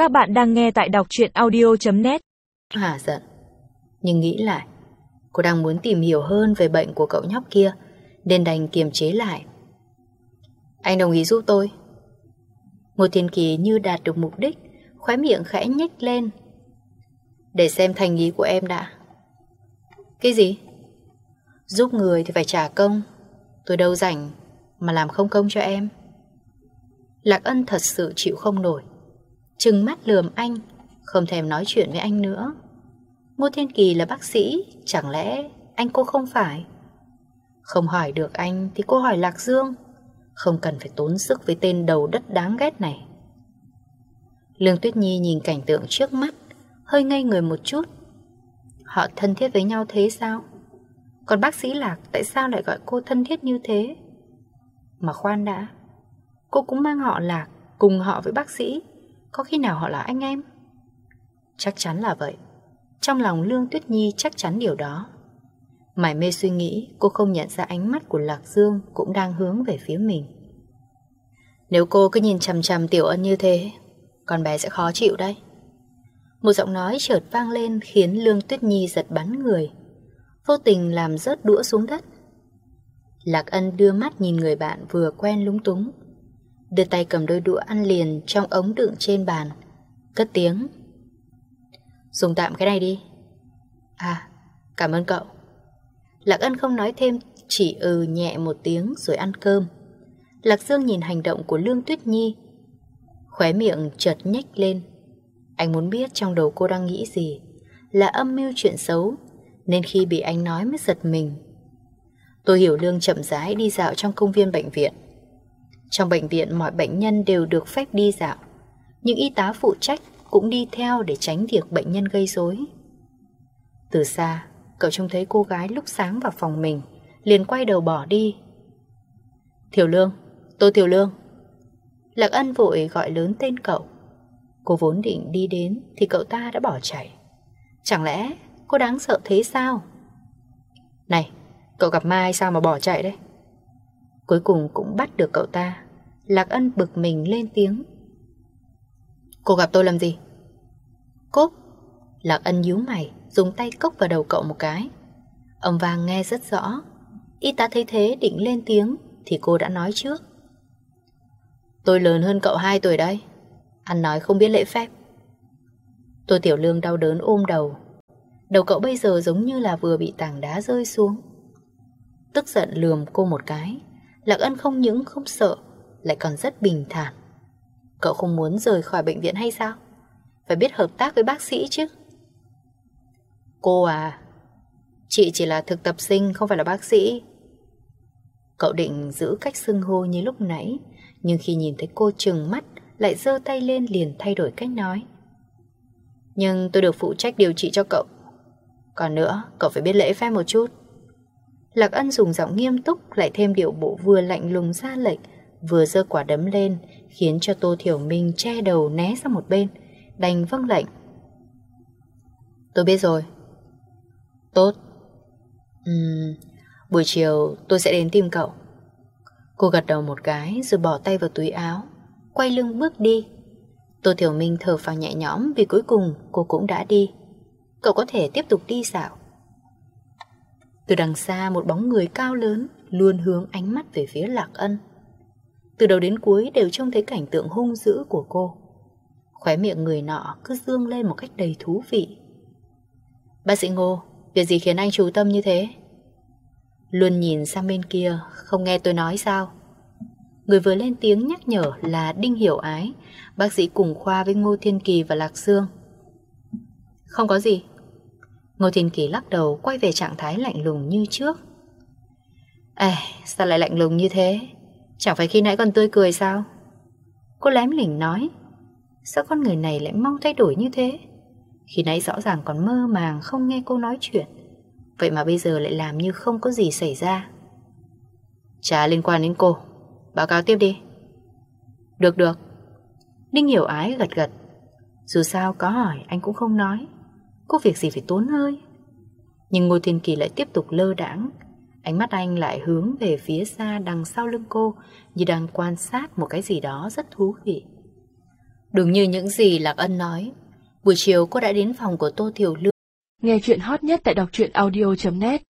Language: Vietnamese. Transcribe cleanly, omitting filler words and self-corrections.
Các bạn đang nghe tại đọc truyện audio.net. Hả giận, nhưng nghĩ lại, cô đang muốn tìm hiểu hơn về bệnh của cậu nhóc kia, nên đành kiềm chế lại. Anh đồng ý giúp tôi. Ngô Thiên Kỳ như đạt được mục đích, khóe miệng khẽ nhếch lên. Để xem thành ý của em đã. Cái gì? Giúp người thì phải trả công. Tôi đâu rảnh mà làm không công cho em. Lạc Ân thật sự chịu không nổi, trừng mắt lườm anh, không thèm nói chuyện với anh nữa. Ngô Thiên Kỳ là bác sĩ, chẳng lẽ anh cô không phải? Không hỏi được anh thì cô hỏi Lạc Dương, không cần phải tốn sức với tên đầu đất đáng ghét này. Lương Tuyết Nhi nhìn cảnh tượng trước mắt, hơi ngây người một chút. Họ thân thiết với nhau thế sao? Còn bác sĩ Lạc tại sao lại gọi cô thân thiết như thế? Mà khoan đã, cô cũng mang họ Lạc, cùng họ với bác sĩ, có khi nào họ là anh em? Chắc chắn là vậy. Trong lòng Lương Tuyết Nhi chắc chắn điều đó. Mải mê suy nghĩ, cô không nhận ra ánh mắt của Lạc Dương cũng đang hướng về phía mình. Nếu cô cứ nhìn chằm chằm Tiểu Ân như thế, con bé sẽ khó chịu đấy. Một giọng nói chợt vang lên khiến Lương Tuyết Nhi giật bắn người, vô tình làm rớt đũa xuống đất. Lạc Ân đưa mắt nhìn người bạn vừa quen lúng túng, đưa tay cầm đôi đũa ăn liền trong ống đựng trên bàn, cất tiếng. Dùng tạm cái này đi. À, cảm ơn cậu. Lạc Ân không nói thêm, chỉ nhẹ một tiếng rồi ăn cơm. Lạc Dương nhìn hành động của Lương Tuyết Nhi, khóe miệng chợt nhếch lên. Anh muốn biết trong đầu cô đang nghĩ gì, là âm mưu chuyện xấu, nên khi bị anh nói mới giật mình. Tôi hiểu Lương chậm rãi đi dạo trong công viên bệnh viện. Trong bệnh viện mọi bệnh nhân đều được phép đi dạo, nhưng y tá phụ trách cũng đi theo để tránh việc bệnh nhân gây rối. Từ xa, cậu trông thấy cô gái lúc sáng vào phòng mình, liền quay đầu bỏ đi. Thiều Lương, tôi Thiều Lương. Lạc Ân vội gọi lớn tên cậu. Cô vốn định đi đến thì cậu ta đã bỏ chạy. Chẳng lẽ cô đáng sợ thế sao? Này, cậu gặp ma hay sao mà bỏ chạy đấy? Cuối cùng cũng bắt được cậu ta. Lạc Ân bực mình lên tiếng. Cô gặp tôi làm gì? Cốp. Lạc Ân nhíu mày, dùng tay cốc vào đầu cậu một cái. Âm vang nghe rất rõ. Y tá thấy thế định lên tiếng thì cô đã nói trước. Tôi lớn hơn cậu 2 tuổi đấy. Ăn nói không biết lễ phép. Tôi Tiểu Lương đau đớn ôm đầu. Đầu cậu bây giờ giống như là vừa bị tảng đá rơi xuống. Tức giận lườm cô một cái. Lạc Ân không những không sợ, lại còn rất bình thản. Cậu không muốn rời khỏi bệnh viện hay sao? Phải biết hợp tác với bác sĩ chứ. Cô à, chị chỉ là thực tập sinh, không phải là bác sĩ. Cậu định giữ cách xưng hô như lúc nãy, nhưng khi nhìn thấy cô trừng mắt, lại giơ tay lên liền thay đổi cách nói. Nhưng tôi được phụ trách điều trị cho cậu. Còn nữa, cậu phải biết lễ phép một chút. Lạc Ân dùng giọng nghiêm túc, lại thêm điệu bộ vừa lạnh lùng ra lệnh, vừa giơ quả đấm lên, khiến cho Tô Thiểu Minh che đầu né sang một bên, đành vâng lệnh. Tôi biết rồi. Tốt. Buổi chiều tôi sẽ đến tìm cậu. Cô gật đầu một cái rồi bỏ tay vào túi áo, quay lưng bước đi. Tô Thiểu Minh thở phào nhẹ nhõm vì cuối cùng cô cũng đã đi. Cậu có thể tiếp tục đi dạo. Từ đằng xa một bóng người cao lớn luôn hướng ánh mắt về phía Lạc Ân. Từ đầu đến cuối đều trông thấy cảnh tượng hung dữ của cô. Khóe miệng người nọ cứ dương lên một cách đầy thú vị. Bác sĩ Ngô, việc gì khiến anh chú tâm như thế? Luôn nhìn sang bên kia, không nghe tôi nói sao? Người vừa lên tiếng nhắc nhở là Đinh Hiểu Ái, bác sĩ cùng khoa với Ngô Thiên Kỳ và Lạc Dương. Không có gì. Ngô Thiên Kỳ lắc đầu, quay về trạng thái lạnh lùng như trước. Sao lại lạnh lùng như thế? Chẳng phải khi nãy còn tươi cười sao? Cô lém lỉnh nói. Sao con người này lại mau thay đổi như thế? Khi nãy rõ ràng còn mơ màng không nghe cô nói chuyện, vậy mà bây giờ lại làm như không có gì xảy ra. Chả liên quan đến cô. Báo cáo tiếp đi. Được. Đinh Hiểu Ái gật gật. Dù sao có hỏi anh cũng không nói, có việc gì phải tốn hơi. Nhưng Ngô Thiên Kỳ lại tiếp tục lơ đãng. Ánh mắt anh lại hướng về phía xa đằng sau lưng cô, như đang quan sát một cái gì đó rất thú vị. Đúng như những gì Lạc Ân nói, buổi chiều cô đã đến phòng của Tô Thiểu Lương. Nghe chuyện hot nhất tại đọc truyện audio.net